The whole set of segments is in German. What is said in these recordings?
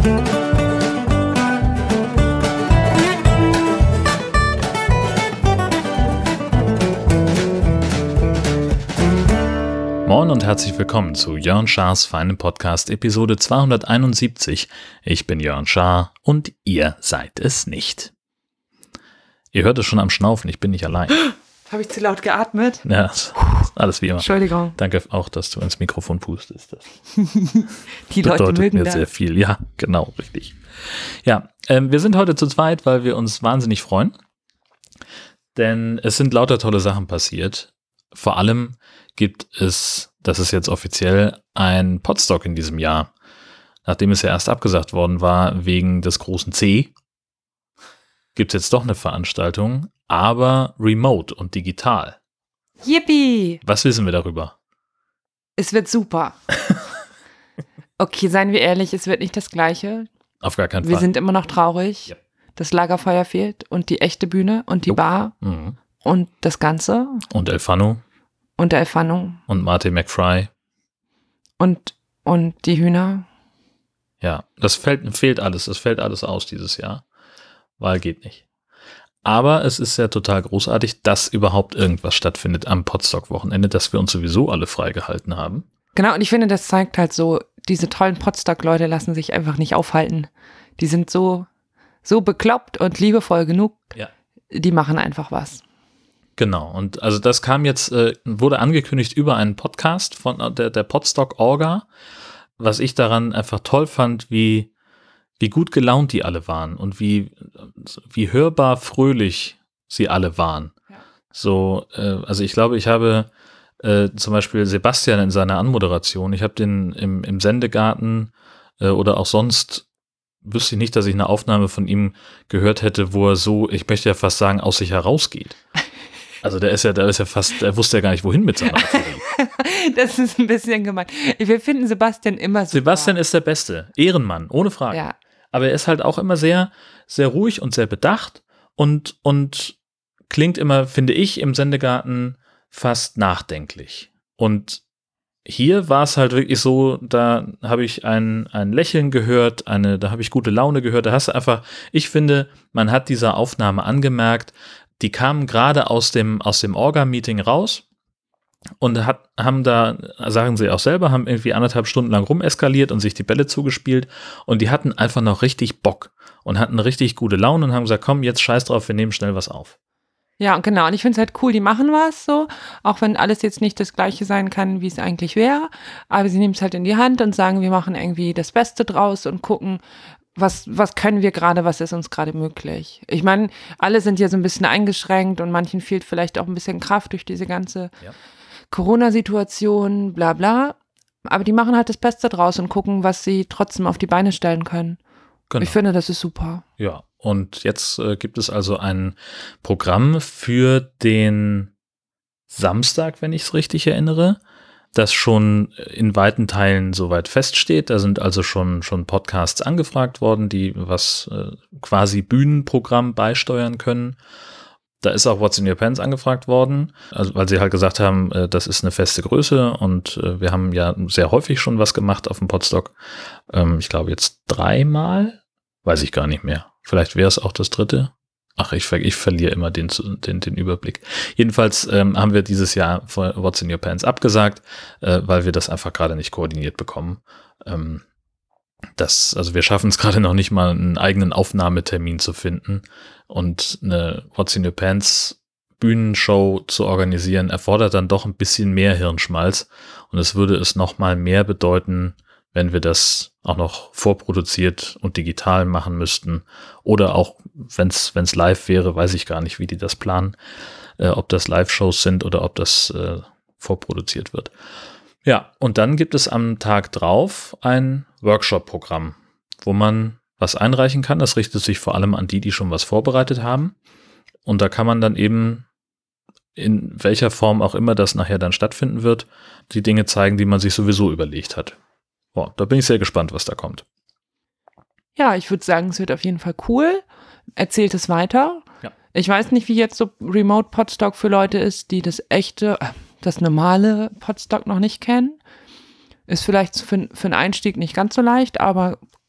Moin und herzlich willkommen zu Jörn Schars feinem Podcast Episode 271. Ich bin Jörn Schaar und ihr seid es nicht. Ihr hört es schon am Schnaufen, ich bin nicht allein. Habe ich zu laut geatmet? Ja, alles wie immer. Entschuldigung. Danke auch, dass du ins Mikrofon pustest. Das Die Leute bedeutet mögen mir das. sehr viel. Ja, genau, richtig. Ja, wir sind heute zu zweit, weil wir uns wahnsinnig freuen. Denn es sind lauter tolle Sachen passiert. Vor allem gibt es, das ist jetzt offiziell, ein Podstock in diesem Jahr. Nachdem es ja erst abgesagt worden war wegen des großen C, gibt es jetzt doch eine Veranstaltung, aber remote und digital. Yippie! Was wissen wir darüber? Es wird super. Okay, seien wir ehrlich, es wird nicht das Gleiche. Auf gar keinen Wir Fall. sind immer noch traurig. Ja. Das Lagerfeuer fehlt und die echte Bühne und die Jo. Bar Mhm. und das Ganze Und Elfano und der Elfano und Martin McFly. und die Hühner. Ja, das fehlt alles. Das fällt alles aus dieses Jahr. Weil geht nicht. Aber es ist ja total großartig, dass überhaupt irgendwas stattfindet am Podstock-Wochenende, dass wir uns sowieso alle freigehalten haben. Genau, und ich finde, das zeigt halt so, diese tollen Podstock-Leute lassen sich einfach nicht aufhalten. Die sind so bekloppt und liebevoll genug. Ja. Die machen einfach was. Genau, und also das kam jetzt, wurde angekündigt über einen Podcast von der Podstock-Orga, was ich daran einfach toll fand, wie gut gelaunt die alle waren und wie hörbar fröhlich sie alle waren. Ja. So, also ich glaube, ich habe zum Beispiel Sebastian in seiner Anmoderation, ich habe den im Sendegarten oder auch sonst, wüsste ich nicht, dass ich eine Aufnahme von ihm gehört hätte, wo er so, ich möchte ja fast sagen, aus sich herausgeht. Also der wusste ja gar nicht, wohin mit seiner Euphorie. Das ist ein bisschen gemein. Wir finden Sebastian immer super. Sebastian ist der Beste. Ehrenmann, ohne Frage. Ja. Aber er ist halt auch immer sehr, sehr ruhig und sehr bedacht und klingt immer, finde ich, im Sendegarten fast nachdenklich. Und hier war es halt wirklich so, da habe ich ein Lächeln gehört, da habe ich gute Laune gehört. Da hast du einfach, ich finde, man hat dieser Aufnahme angemerkt, die kamen gerade aus dem Orga-Meeting raus und haben da, sagen sie auch selber, haben irgendwie 1,5 Stunden lang rumeskaliert und sich die Bälle zugespielt und die hatten einfach noch richtig Bock und hatten richtig gute Laune und haben gesagt, komm, jetzt scheiß drauf, wir nehmen schnell was auf. Ja, und genau. Und ich finde es halt cool, die machen was so, auch wenn alles jetzt nicht das Gleiche sein kann, wie es eigentlich wäre. Aber sie nehmen es halt in die Hand und sagen, wir machen irgendwie das Beste draus und gucken, was können wir gerade, was ist uns gerade möglich. Ich meine, alle sind ja so ein bisschen eingeschränkt und manchen fehlt vielleicht auch ein bisschen Kraft durch diese ganze Corona-Situation, bla bla. Aber die machen halt das Beste draus und gucken, was sie trotzdem auf die Beine stellen können. Genau. Ich finde, das ist super. Ja, und jetzt gibt es also ein Programm für den Samstag, wenn ich es richtig erinnere, das schon in weiten Teilen soweit feststeht. Da sind also schon Podcasts angefragt worden, die was quasi Bühnenprogramm beisteuern können. Da ist auch What's in Your Pants angefragt worden, also weil sie halt gesagt haben, das ist eine feste Größe und wir haben ja sehr häufig schon was gemacht auf dem Podstock. Ich glaube jetzt 3-mal, weiß ich gar nicht mehr. Vielleicht wäre es auch das 3. Ach, ich verliere immer den Überblick. Jedenfalls haben wir dieses Jahr What's in Your Pants abgesagt, weil wir das einfach gerade nicht koordiniert bekommen. Also wir schaffen es gerade noch nicht mal, einen eigenen Aufnahmetermin zu finden. Und eine What's in Your Pants Bühnenshow zu organisieren, erfordert dann doch ein bisschen mehr Hirnschmalz. Und es würde es noch mal mehr bedeuten, wenn wir das auch noch vorproduziert und digital machen müssten. Oder auch, wenn es live wäre, weiß ich gar nicht, wie die das planen. Ob das Live-Shows sind oder ob das vorproduziert wird. Ja, und dann gibt es am Tag drauf ein Workshop-Programm, wo man was einreichen kann. Das richtet sich vor allem an die schon was vorbereitet haben. Und da kann man dann eben, in welcher Form auch immer das nachher dann stattfinden wird, die Dinge zeigen, die man sich sowieso überlegt hat. Boah, da bin ich sehr gespannt, was da kommt. Ja, ich würde sagen, es wird auf jeden Fall cool. Erzählt es weiter. Ja. Ich weiß nicht, wie jetzt so Remote Podstock für Leute ist, die das normale Podstock noch nicht kennen. Ist vielleicht für einen Einstieg nicht ganz so leicht, aber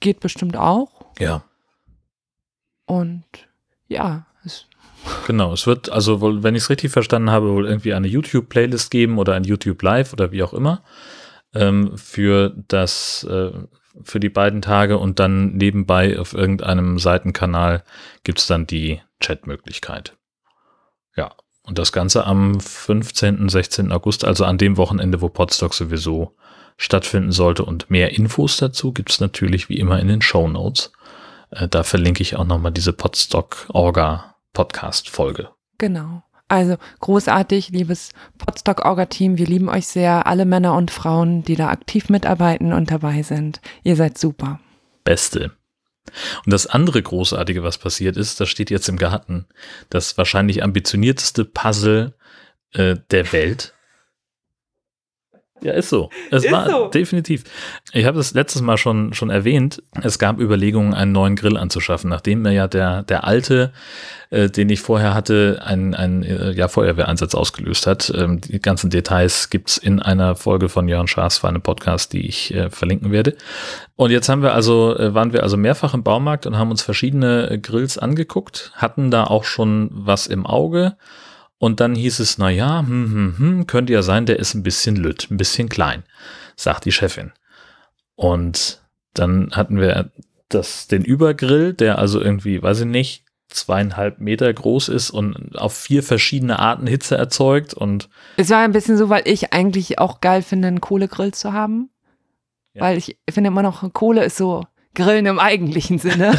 geht bestimmt auch. Ja. Und ja, Genau, es wird also wohl, wenn ich es richtig verstanden habe, wohl irgendwie eine YouTube-Playlist geben oder ein YouTube Live oder wie auch immer für die beiden Tage und dann nebenbei auf irgendeinem Seitenkanal gibt es dann die Chatmöglichkeit. Ja, und das Ganze am 15., 16. August, also an dem Wochenende, wo Podstock sowieso stattfinden sollte. Und mehr Infos dazu gibt es natürlich wie immer in den Shownotes. Da verlinke ich auch nochmal diese Podstock-Orga-Podcast-Folge. genau. Also großartig, liebes Podstock-Orga-Team. Wir lieben euch sehr, alle Männer und Frauen, die da aktiv mitarbeiten und dabei sind. Ihr seid super. Beste. Und das andere Großartige, was passiert ist, das steht jetzt im Garten, das wahrscheinlich ambitionierteste Puzzle der Welt. Ja, ist so. Es war so. Definitiv. Ich habe das letztes Mal schon erwähnt. Es gab Überlegungen, einen neuen Grill anzuschaffen, nachdem mir ja der alte, den ich vorher hatte, einen Feuerwehreinsatz ausgelöst hat. Die ganzen Details gibt's in einer Folge von Jörn Schaas für einen Podcast, die ich verlinken werde. Und jetzt waren wir also mehrfach im Baumarkt und haben uns verschiedene Grills angeguckt, hatten da auch schon was im Auge. Und dann hieß es, könnte ja sein, der ist ein bisschen lütt, ein bisschen klein, sagt die Chefin. Und dann hatten wir den Übergrill, der also irgendwie, weiß ich nicht, 2,5 Meter groß ist und auf 4 verschiedene Arten Hitze erzeugt. Und es war ein bisschen so, weil ich eigentlich auch geil finde, einen Kohlegrill zu haben. Ja. Weil ich finde immer noch, Kohle ist so Grillen im eigentlichen Sinne.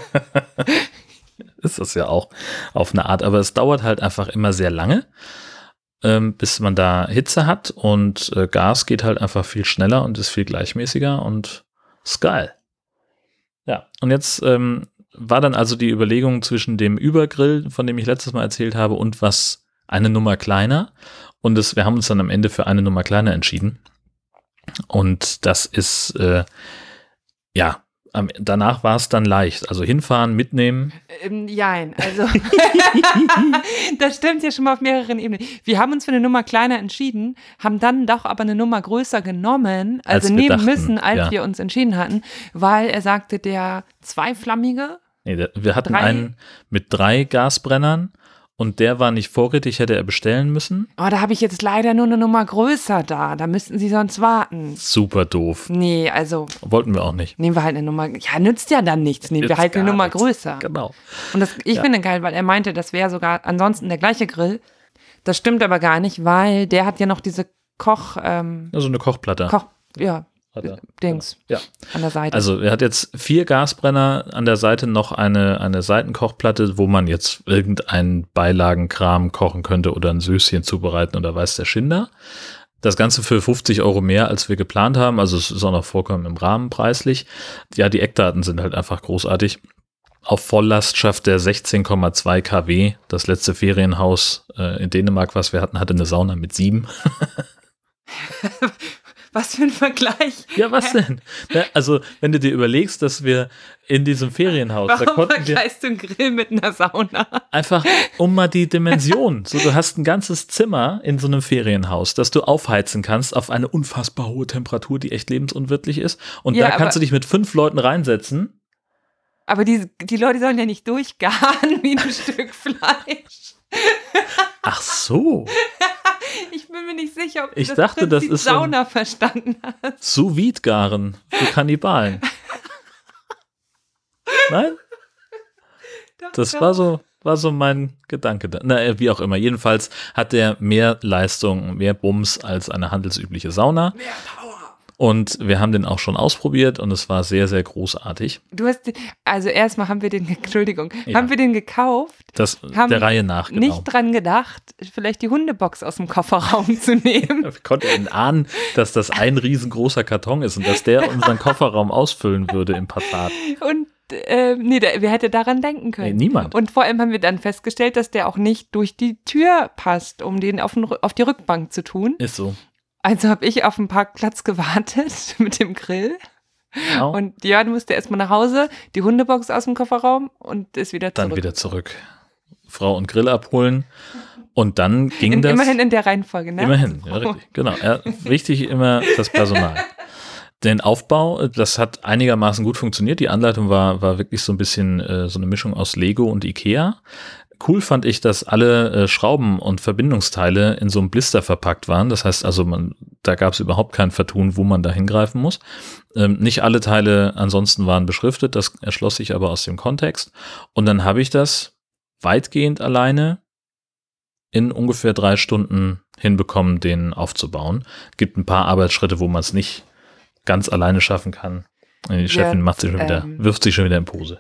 Ist das ja auch auf eine Art, aber es dauert halt einfach immer sehr lange, bis man da Hitze hat und Gas geht halt einfach viel schneller und ist viel gleichmäßiger und ist geil. Ja, und jetzt war dann also die Überlegung zwischen dem Übergrill, von dem ich letztes Mal erzählt habe, und was eine Nummer kleiner, und wir haben uns dann am Ende für eine Nummer kleiner entschieden und das ist danach war es dann leicht. Also hinfahren, mitnehmen. Jein, also das stimmt ja schon mal auf mehreren Ebenen. Wir haben uns für eine Nummer kleiner entschieden, haben dann doch aber eine Nummer größer genommen, also nehmen müssen, als wir uns entschieden hatten, weil er sagte, der zweiflammige. Nee, wir hatten einen mit 3 Gasbrennern. Und der war nicht vorrätig, hätte er bestellen müssen. Oh, da habe ich jetzt leider nur eine Nummer größer da. Da müssten Sie sonst warten. Super doof. Nee, also. Wollten wir auch nicht. Nehmen wir halt eine Nummer. Ja, nützt ja dann nichts. Nehmen wir halt eine Nummer größer. Genau. Und ich finde geil, weil er meinte, das wäre sogar ansonsten der gleiche Grill. Das stimmt aber gar nicht, weil der hat ja noch diese also eine Kochplatte. Dings ja. An der Seite. Also er hat jetzt 4 Gasbrenner, an der Seite noch eine Seitenkochplatte, wo man jetzt irgendeinen Beilagenkram kochen könnte oder ein Süßchen zubereiten oder weiß der Schinder. Das Ganze für 50 € mehr, als wir geplant haben, also es ist auch noch vollkommen im Rahmen preislich. Ja, die Eckdaten sind halt einfach großartig. Auf Volllast schafft der 16,2 kW. Das letzte Ferienhaus in Dänemark, was wir hatten, hatte eine Sauna mit 7. Was für ein Vergleich. Ja, was denn? Also, wenn du dir überlegst, dass wir in diesem Ferienhaus, warum da konnten vergleichst du einen Grill mit einer Sauna? Einfach um mal die Dimension. So, du hast ein ganzes Zimmer in so einem Ferienhaus, das du aufheizen kannst auf eine unfassbar hohe Temperatur, die echt lebensunwirklich ist. Und da kannst du dich mit 5 Leuten reinsetzen. Aber die Leute sollen ja nicht durchgaren wie ein Stück Fleisch. Ach so. Ich bin mir nicht sicher, ob du das ist Sauna verstanden hast. Sous-Vide-Garen für Kannibalen. Nein? Das war so mein Gedanke. Na, wie auch immer. Jedenfalls hat der mehr Leistung, mehr Bums als eine handelsübliche Sauna. Mehr Power. Und wir haben den auch schon ausprobiert und es war sehr, sehr großartig. Also erstmal haben wir den gekauft. Der Reihe nach, genau. Nicht dran gedacht, vielleicht die Hundebox aus dem Kofferraum zu nehmen. Wir konnten ahnen, dass das ein riesengroßer Karton ist und dass der unseren Kofferraum ausfüllen würde im Passat. Und wer hätte daran denken können? Nee, niemand. Und vor allem haben wir dann festgestellt, dass der auch nicht durch die Tür passt, um den auf die Rückbank zu tun. Ist so. Also habe ich auf dem Parkplatz gewartet mit dem Grill. Genau. Und Jörn musste erstmal nach Hause, die Hundebox aus dem Kofferraum und ist wieder zurück. Dann wieder zurück. Frau und Grill abholen. Und dann ging das. Immerhin in der Reihenfolge, ne? Immerhin, ja, richtig. Genau. Wichtig immer das Personal. Den Aufbau, das hat einigermaßen gut funktioniert. Die Anleitung war wirklich so ein bisschen so eine Mischung aus Lego und Ikea. Cool fand ich, dass alle Schrauben und Verbindungsteile in so einem Blister verpackt waren. Das heißt also, da gab es überhaupt kein Vertun, wo man da hingreifen muss. Nicht alle Teile ansonsten waren beschriftet, das erschloss sich aber aus dem Kontext. Und dann habe ich das weitgehend alleine in ungefähr 3 Stunden hinbekommen, den aufzubauen. Gibt ein paar Arbeitsschritte, wo man es nicht ganz alleine schaffen kann. Die Chefin wirft sich schon wieder in Pose.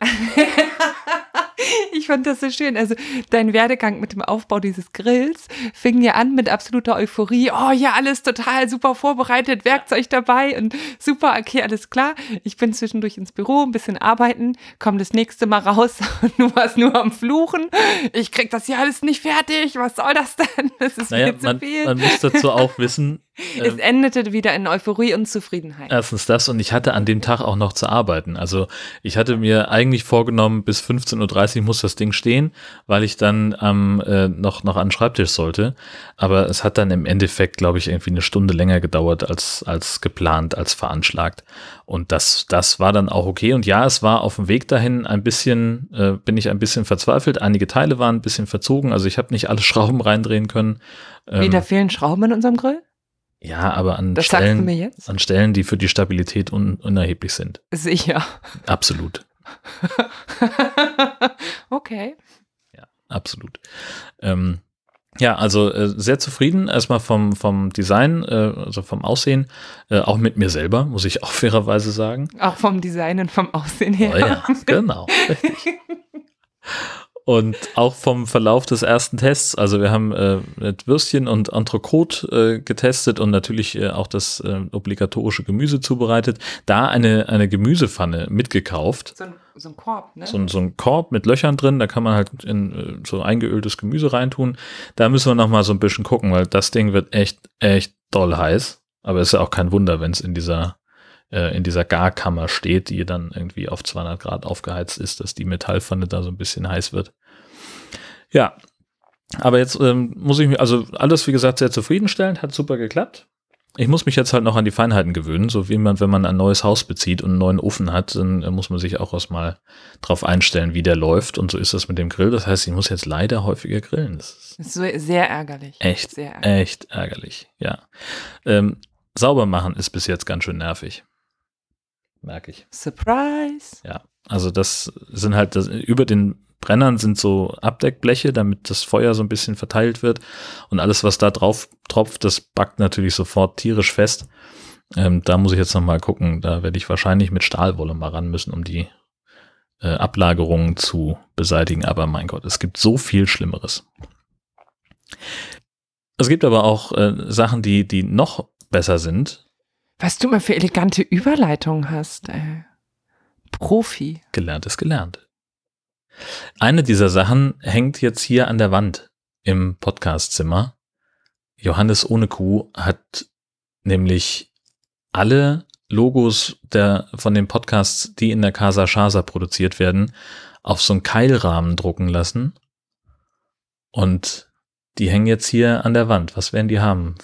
Ich fand das so schön. Also dein Werdegang mit dem Aufbau dieses Grills fing ja an mit absoluter Euphorie. Oh ja, alles total super vorbereitet, Werkzeug dabei und super, okay, alles klar. Ich bin zwischendurch ins Büro, ein bisschen arbeiten, komme das nächste Mal raus und du warst nur am Fluchen. Ich krieg das hier alles nicht fertig. Was soll das denn? Das ist mir zu viel. Man muss dazu auch wissen, es endete wieder in Euphorie und Zufriedenheit. Erstens das, und ich hatte an dem Tag auch noch zu arbeiten. Also ich hatte mir eigentlich vorgenommen, bis 15:30 Uhr muss das Ding stehen, weil ich dann noch an den Schreibtisch sollte. Aber es hat dann im Endeffekt, glaube ich, irgendwie 1 Stunde länger gedauert als geplant, als veranschlagt. Und das war dann auch okay. Und ja, es war auf dem Weg dahin bin ich ein bisschen verzweifelt. Einige Teile waren ein bisschen verzogen. Also ich habe nicht alle Schrauben reindrehen können. Da fehlen Schrauben in unserem Grill? Ja, aber an Stellen, die für die Stabilität unerheblich sind. Sicher. Absolut. Okay. Ja, absolut. Ja, also sehr zufrieden erstmal vom Design, also vom Aussehen, auch mit mir selber, muss ich auch fairerweise sagen. Auch vom Design und vom Aussehen her. Oh ja, genau, richtig. Und auch vom Verlauf des ersten Tests, also wir haben Würstchen und Entrecote getestet und natürlich auch das obligatorische Gemüse zubereitet. Da eine Gemüsepfanne mitgekauft. So ein Korb, ne? So ein Korb mit Löchern drin, da kann man halt in so eingeöltes Gemüse reintun. Da müssen wir noch mal so ein bisschen gucken, weil das Ding wird echt doll heiß. Aber ist ja auch kein Wunder, wenn es in dieser Garkammer steht, die dann irgendwie auf 200 Grad aufgeheizt ist, dass die Metallpfanne da so ein bisschen heiß wird. Ja, aber jetzt muss ich mich, also alles wie gesagt sehr zufriedenstellend, hat super geklappt. Ich muss mich jetzt halt noch an die Feinheiten gewöhnen, so wie wenn man ein neues Haus bezieht und einen neuen Ofen hat, dann muss man sich auch erstmal drauf einstellen, wie der läuft, und so ist das mit dem Grill. Das heißt, ich muss jetzt leider häufiger grillen. Das ist so sehr ärgerlich. Echt ärgerlich, ja. Sauber machen ist bis jetzt ganz schön nervig. Merke ich. Surprise! Ja, also das sind halt, über den Brennern sind so Abdeckbleche, damit das Feuer so ein bisschen verteilt wird, und alles, was da drauf tropft, das backt natürlich sofort tierisch fest. Da muss ich jetzt nochmal gucken, da werde ich wahrscheinlich mit Stahlwolle mal ran müssen, um die Ablagerungen zu beseitigen, aber mein Gott, es gibt so viel Schlimmeres. Es gibt aber auch Sachen, die noch besser sind. Was du mal für elegante Überleitungen hast, ey. Profi. Gelernt ist gelernt. Eine dieser Sachen hängt jetzt hier an der Wand im Podcastzimmer. Johannes ohne Kuh hat nämlich alle Logos von den Podcasts, die in der Casa Chasa produziert werden, auf so einen Keilrahmen drucken lassen. Und die hängen jetzt hier an der Wand. Was werden die haben?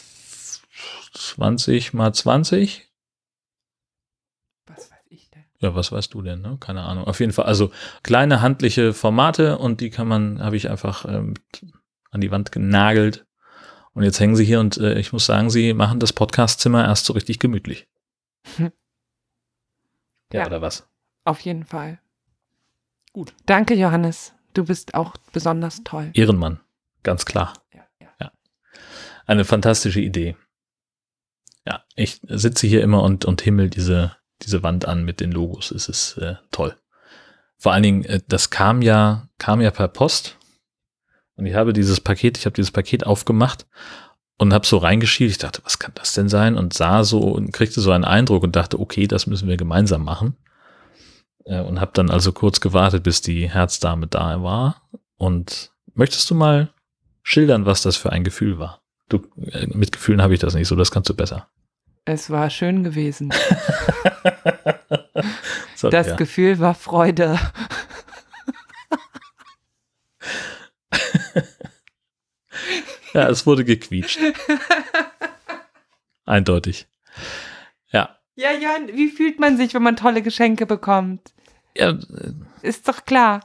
20 mal 20? Was weiß ich denn? Ja, was weißt du denn, ne? Keine Ahnung. Auf jeden Fall, also kleine handliche Formate, und die habe ich einfach an die Wand genagelt. Und jetzt hängen sie hier, und ich muss sagen, sie machen das Podcastzimmer erst so richtig gemütlich. Ja, oder was? Auf jeden Fall. Gut. Danke, Johannes. Du bist auch besonders toll. Ehrenmann, ganz klar. Ja. Eine fantastische Idee. Ja, ich sitze hier immer und himmel diese Wand an mit den Logos. Es ist toll. Vor allen Dingen, das kam ja per Post, und ich habe dieses Paket aufgemacht und habe so reingeschielt. Ich dachte, was kann das denn sein? Und sah so und kriegte so einen Eindruck und dachte, okay, das müssen wir gemeinsam machen. Und habe dann also kurz gewartet, bis die Herzdame da war. Und möchtest du mal schildern, was das für ein Gefühl war? Mit Gefühlen habe ich das nicht so, das kannst du besser. Es war schön gewesen. Das Gefühl war Freude. Ja, es wurde gequietscht. Eindeutig. Ja. Ja, Jörn, wie fühlt man sich, wenn man tolle Geschenke bekommt? Ja, Ist doch klar.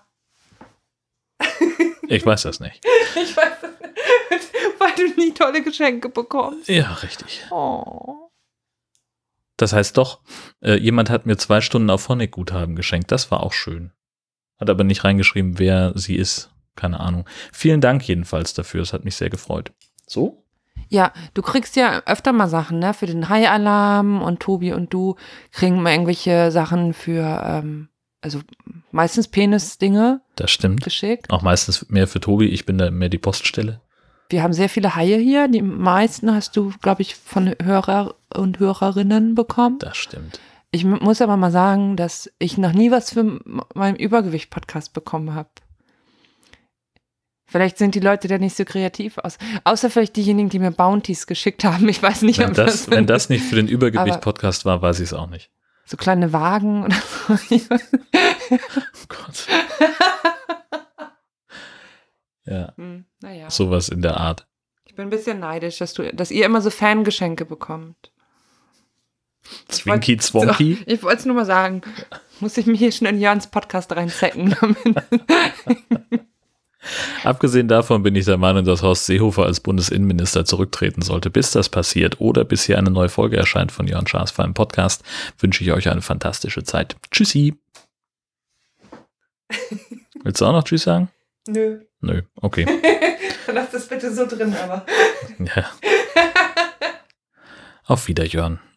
ich weiß das nicht. Ich weiß das nicht, weil du nie tolle Geschenke bekommst. Ja, richtig. Oh. Das heißt doch, jemand hat mir 2 Stunden auf Honey-Guthaben geschenkt. Das war auch schön. Hat aber nicht reingeschrieben, wer sie ist. Keine Ahnung. Vielen Dank jedenfalls dafür. Es hat mich sehr gefreut. So? Ja, du kriegst ja öfter mal Sachen, ne? Für den Hai-Alarm und Tobi und du kriegen mal irgendwelche Sachen für, also meistens Penis-Dinge Das stimmt. geschickt. Auch meistens mehr für Tobi. Ich bin da mehr die Poststelle. Wir haben sehr viele Haie hier. Die meisten hast du, glaube ich, von Hörer und Hörerinnen bekommen. Das stimmt. Ich muss aber mal sagen, dass ich noch nie was für meinen Übergewicht-Podcast bekommen habe. Vielleicht sind die Leute da nicht so kreativ aus. Außer vielleicht diejenigen, die mir Bounties geschickt haben. Ich weiß nicht, ob Wenn das nicht für den Übergewicht-Podcast war, weiß ich es auch nicht. so kleine Wagen oder so. Oh Gott. Ja, Naja. sowas in der Art. Ich bin ein bisschen neidisch, dass ihr immer so Fangeschenke bekommt. Zwinky Zwonky. Ich wollte es nur mal sagen. Muss ich mich hier schon in Jörns Podcast reinzecken. Abgesehen davon bin ich der Meinung, dass Horst Seehofer als Bundesinnenminister zurücktreten sollte. Bis das passiert oder bis hier eine neue Folge erscheint von Jörn Schaas für einen Podcast, wünsche ich euch eine fantastische Zeit. Tschüssi. Willst du auch noch Tschüss sagen? Nö. Nö, okay. Lass das bitte so drin, aber. Ja. Auf Wiederhören.